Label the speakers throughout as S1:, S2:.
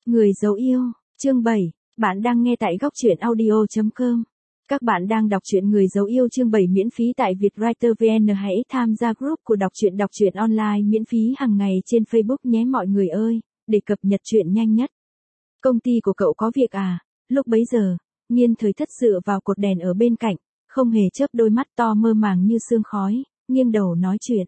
S1: Người dấu yêu, chương 7, bạn đang nghe tại góc truyện audio.com. Các bạn đang đọc truyện Người dấu yêu chương 7 miễn phí tại Vietwriter VN, hãy tham gia group của đọc truyện online miễn phí hàng ngày trên Facebook nhé mọi người ơi, để cập nhật truyện nhanh nhất. Công ty của cậu có việc à? Lúc bấy giờ, Nhiên Thời Thất dựa vào cột đèn ở bên cạnh, không hề chớp đôi mắt to mơ màng như sương khói, nghiêng đầu nói chuyện.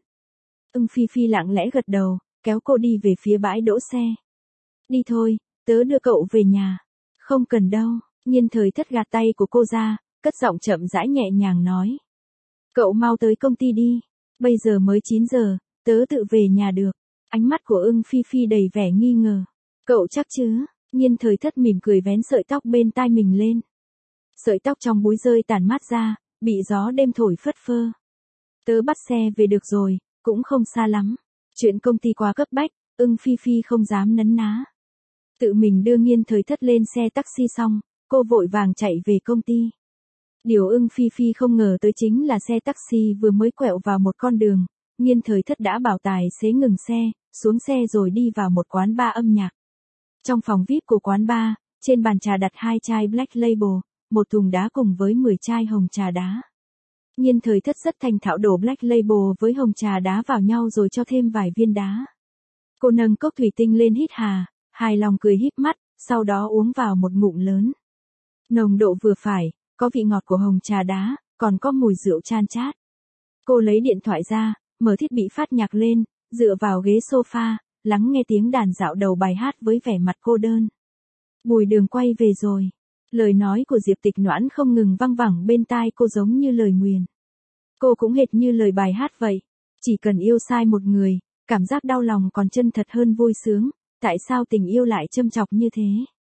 S1: Phi Phi lặng lẽ gật đầu, kéo cô đi về phía bãi đỗ xe. Đi thôi, tớ đưa cậu về nhà. Không cần đâu, Nhiên Thời Thất gạt tay của cô ra, cất giọng chậm rãi nhẹ nhàng nói. Cậu mau tới công ty đi, bây giờ mới 9 giờ, tớ tự về nhà được. Ánh mắt của Phi Phi đầy vẻ nghi ngờ. Cậu chắc chứ? Nhiên Thời Thất mỉm cười vén sợi tóc bên tai mình lên. Sợi tóc trong búi rơi tàn mát ra, bị gió đêm thổi phất phơ. Tớ bắt xe về được rồi, cũng không xa lắm. Chuyện công ty quá cấp bách, Phi Phi không dám nấn ná. Tự mình đưa Nhiên Thời Thất lên xe taxi xong, cô vội vàng chạy về công ty. Điều Phi Phi không ngờ tới chính là xe taxi vừa mới quẹo vào một con đường, Nhiên Thời Thất đã bảo tài xế ngừng xe, xuống xe rồi đi vào một quán bar âm nhạc. Trong phòng VIP của quán bar, trên bàn trà đặt 2 chai Black Label, một thùng đá cùng với 10 chai hồng trà đá. Nhiên Thời Thất rất thành thạo đổ Black Label với hồng trà đá vào nhau rồi cho thêm vài viên đá. Cô nâng cốc thủy tinh lên hít hà, hài lòng cười híp mắt, sau đó uống vào một ngụm lớn. Nồng độ vừa phải, có vị ngọt của hồng trà đá, còn có mùi rượu chan chát. Cô lấy điện thoại ra, mở thiết bị phát nhạc lên, dựa vào ghế sofa, lắng nghe tiếng đàn dạo đầu bài hát với vẻ mặt cô đơn. Bùi Đường quay về rồi. Lời nói của Diệp Tịch Noãn không ngừng văng vẳng bên tai cô giống như lời nguyền. Cô cũng hệt như lời bài hát vậy. Chỉ cần yêu sai một người, cảm giác đau lòng còn chân thật hơn vui sướng. Tại sao tình yêu lại châm chọc như thế?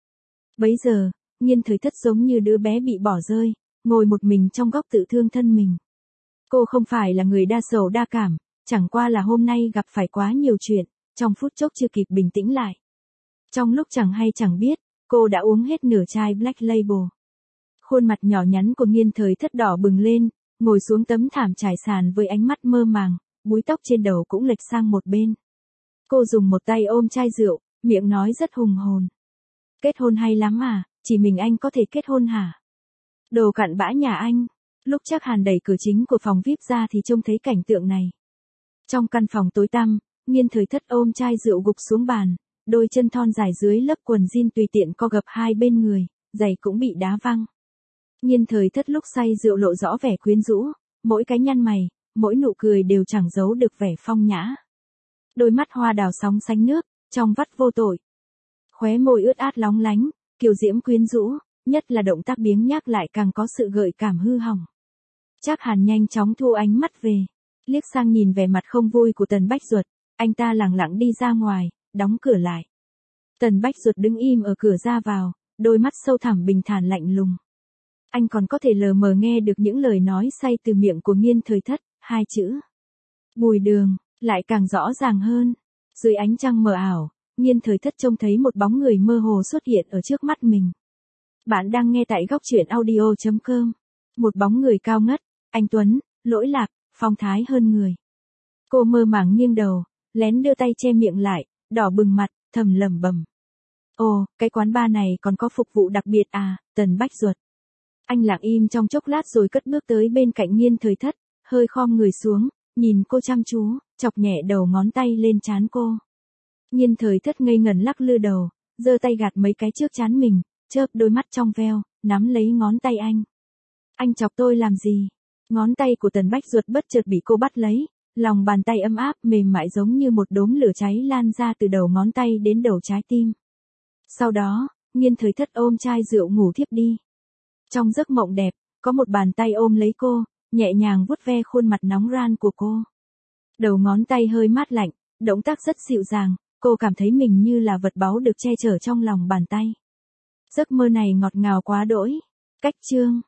S1: Bấy giờ, Nhiên Thời Thất giống như đứa bé bị bỏ rơi, ngồi một mình trong góc tự thương thân mình. Cô không phải là người đa sầu đa cảm, chẳng qua là hôm nay gặp phải quá nhiều chuyện, trong phút chốc chưa kịp bình tĩnh lại. Trong lúc chẳng hay chẳng biết, cô đã uống hết nửa chai Black Label. Khuôn mặt nhỏ nhắn của Nhiên Thời Thất đỏ bừng lên, ngồi xuống tấm thảm trải sàn với ánh mắt mơ màng, búi tóc trên đầu cũng lệch sang một bên. Cô dùng một tay ôm chai rượu, miệng nói rất hùng hồn. Kết hôn hay lắm à, chỉ mình anh có thể kết hôn hả? Đồ cặn bã nhà anh. Lúc Trác Hàn đẩy cửa chính của phòng VIP ra thì trông thấy cảnh tượng này. Trong căn phòng tối tăm, Nhiên Thời Thất ôm chai rượu gục xuống bàn, đôi chân thon dài dưới lớp quần jean tùy tiện co gập hai bên người, giày cũng bị đá văng. Nhiên Thời Thất lúc say rượu lộ rõ vẻ quyến rũ, mỗi cái nhăn mày, mỗi nụ cười đều chẳng giấu được vẻ phong nhã. Đôi mắt hoa đào sóng sánh nước, trong vắt vô tội. Khóe môi ướt át lóng lánh, kiều diễm quyến rũ, nhất là động tác biếng nhác lại càng có sự gợi cảm hư hỏng. Trác Hàn nhanh chóng thu ánh mắt về, liếc sang nhìn vẻ mặt không vui của Tần Bách Duật, anh ta lẳng lặng đi ra ngoài, đóng cửa lại. Tần Bách Duật đứng im ở cửa ra vào, đôi mắt sâu thẳm bình thản lạnh lùng. Anh còn có thể lờ mờ nghe được những lời nói say từ miệng của Nhiên Thời Thất, 2 chữ. Bùi Đường, lại càng rõ ràng hơn. Dưới ánh trăng mờ ảo, Nhiên Thời Thất trông thấy một bóng người mơ hồ xuất hiện ở trước mắt mình. Bạn đang nghe tại góc truyện audio.com. Một bóng người cao ngất, anh tuấn, lỗi lạc, phong thái hơn người. Cô mơ màng nghiêng đầu, lén đưa tay che miệng lại, đỏ bừng mặt, thầm lẩm bẩm. Ồ, cái quán bar này còn có phục vụ đặc biệt à, Tần Bách Duật. Anh lặng im trong chốc lát rồi cất bước tới bên cạnh Nhiên Thời Thất, hơi khom người xuống, nhìn cô chăm chú, chọc nhẹ đầu ngón tay lên trán cô. Nhiên Thời Thất ngây ngẩn lắc lư đầu, giơ tay gạt mấy cái trước trán mình, chớp đôi mắt trong veo, nắm lấy ngón tay anh. Anh chọc tôi làm gì? Ngón tay của Tần Bách Duật bất chợt bị cô bắt lấy, lòng bàn tay ấm áp mềm mại giống như một đốm lửa cháy lan ra từ đầu ngón tay đến đầu trái tim. Sau đó, Nhiên Thời Thất ôm chai rượu ngủ thiếp đi. Trong giấc mộng đẹp, có một bàn tay ôm lấy cô, nhẹ nhàng vuốt ve khuôn mặt nóng ran của cô. Đầu ngón tay hơi mát lạnh, động tác rất dịu dàng, cô cảm thấy mình như là vật báu được che chở trong lòng bàn tay. Giấc mơ này ngọt ngào quá đỗi. Cách chương